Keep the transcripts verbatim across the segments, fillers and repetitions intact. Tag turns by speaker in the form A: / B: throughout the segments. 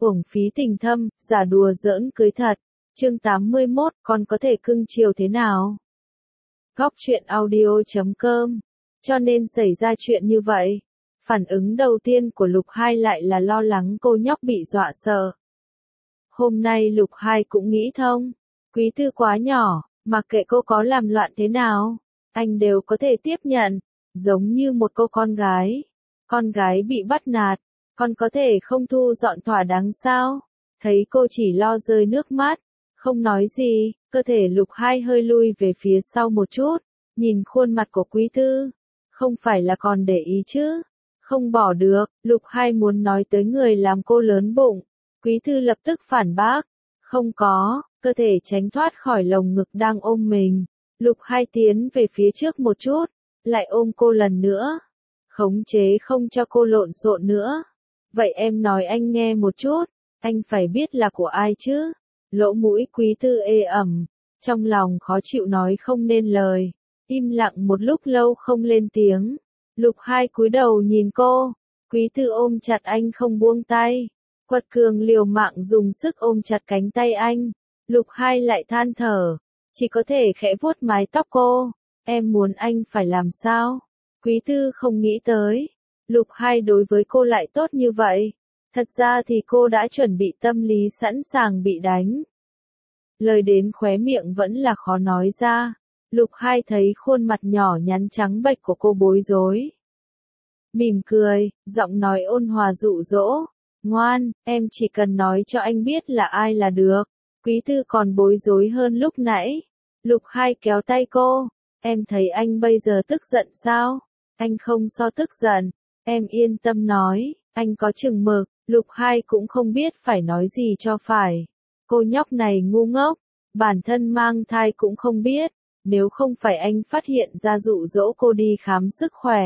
A: uổng phí tình thâm, giả đùa giỡn cưới thật. Chương tám mươi mốt, con có thể cưng chiều thế nào? Góc truyện audio chấm com. Cho nên xảy ra chuyện như vậy. Phản ứng đầu tiên của Lục Hai lại là lo lắng cô nhóc bị dọa sợ. Hôm nay Lục Hai cũng nghĩ thông. Quý Tư quá nhỏ, mặc kệ cô có làm loạn thế nào, anh đều có thể tiếp nhận. Giống như một cô con gái. Con gái bị bắt nạt, con có thể không thu dọn thỏa đáng sao? Thấy cô chỉ lo rơi nước mắt, không nói gì, cơ thể Lục Hai hơi lui về phía sau một chút, nhìn khuôn mặt của Quý Tư. Không phải là còn để ý chứ? Không bỏ được, Lục Hai muốn nói tới người làm cô lớn bụng. Quý Tư lập tức phản bác. Không có, cơ thể tránh thoát khỏi lồng ngực đang ôm mình. Lục Hai tiến về phía trước một chút, lại ôm cô lần nữa. Khống chế không cho cô lộn xộn nữa. Vậy em nói anh nghe một chút, anh phải biết là của ai chứ? Lỗ mũi Quý Tư ê ẩm, trong lòng khó chịu nói không nên lời. Im lặng một lúc lâu không lên tiếng. Lục Hai cúi đầu nhìn cô. Quý Tư ôm chặt anh không buông tay. Quật cường liều mạng dùng sức ôm chặt cánh tay anh. Lục Hai lại than thở, chỉ có thể khẽ vuốt mái tóc cô. Em muốn anh phải làm sao? Quý Tư không nghĩ tới. Lục Hai đối với cô lại tốt như vậy. Thật ra thì cô đã chuẩn bị tâm lý sẵn sàng bị đánh. Lời đến khóe miệng vẫn là khó nói ra. Lục Hai thấy khuôn mặt nhỏ nhắn trắng bệch của cô bối rối. Mỉm cười, giọng nói ôn hòa dụ dỗ. Ngoan, em chỉ cần nói cho anh biết là ai là được. Quý Tư còn bối rối hơn lúc nãy. Lục Hai kéo tay cô. Em thấy anh bây giờ tức giận sao? Anh không so tức giận. Em yên tâm nói, anh có chừng mực. Lục Hai cũng không biết phải nói gì cho phải. Cô nhóc này ngu ngốc. Bản thân mang thai cũng không biết. Nếu không phải anh phát hiện ra dụ dỗ cô đi khám sức khỏe.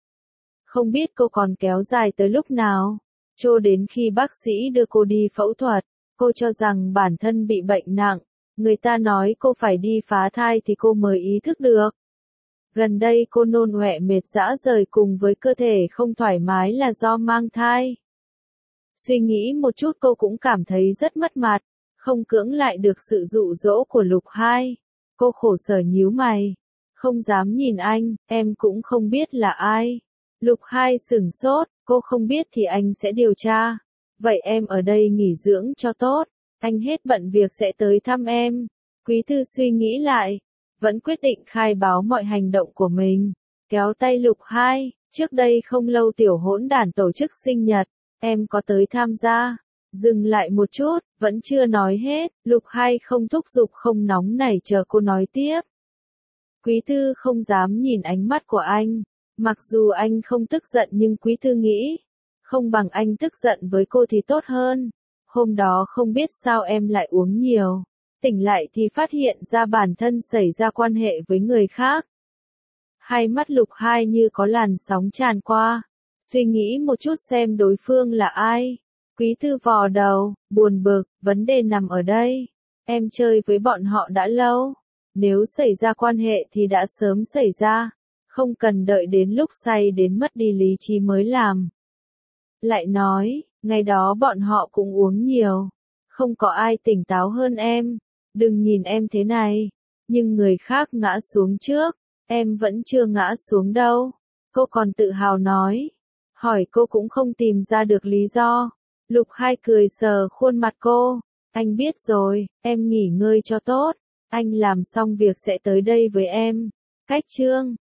A: Không biết cô còn kéo dài tới lúc nào. Cho đến khi bác sĩ đưa cô đi phẫu thuật, cô cho rằng bản thân bị bệnh nặng. Người ta nói cô phải đi phá thai thì cô mới ý thức được. Gần đây cô nôn ọe mệt rã rời cùng với cơ thể không thoải mái là do mang thai. Suy nghĩ một chút cô cũng cảm thấy rất mất mặt, không cưỡng lại được sự dụ dỗ của Lục Hai. Cô khổ sở nhíu mày, không dám nhìn anh, em cũng không biết là ai. Lục Hai sửng sốt, cô không biết thì anh sẽ điều tra. Vậy em ở đây nghỉ dưỡng cho tốt, anh hết bận việc sẽ tới thăm em. Quý Tư suy nghĩ lại, vẫn quyết định khai báo mọi hành động của mình. Kéo tay Lục Hai, trước đây không lâu tiểu hỗn đản tổ chức sinh nhật, em có tới tham gia. Dừng lại một chút, vẫn chưa nói hết, Lục Hai không thúc giục không nóng nảy chờ cô nói tiếp. Quý Tư không dám nhìn ánh mắt của anh. Mặc dù anh không tức giận nhưng Quý Tư nghĩ, không bằng anh tức giận với cô thì tốt hơn. Hôm đó không biết sao em lại uống nhiều. Tỉnh lại thì phát hiện ra bản thân xảy ra quan hệ với người khác. Hai mắt Lục Hai như có làn sóng tràn qua. Suy nghĩ một chút xem đối phương là ai. Quý Tư vò đầu, buồn bực, vấn đề nằm ở đây. Em chơi với bọn họ đã lâu. Nếu xảy ra quan hệ thì đã sớm xảy ra. Không cần đợi đến lúc say đến mất đi lý trí mới làm. Lại nói, ngày đó bọn họ cũng uống nhiều. Không có ai tỉnh táo hơn em. Đừng nhìn em thế này. Nhưng người khác ngã xuống trước. Em vẫn chưa ngã xuống đâu. Cô còn tự hào nói. Hỏi cô cũng không tìm ra được lý do. Lục Hai cười sờ khuôn mặt cô. Anh biết rồi, em nghỉ ngơi cho tốt. Anh làm xong việc sẽ tới đây với em. Cách chương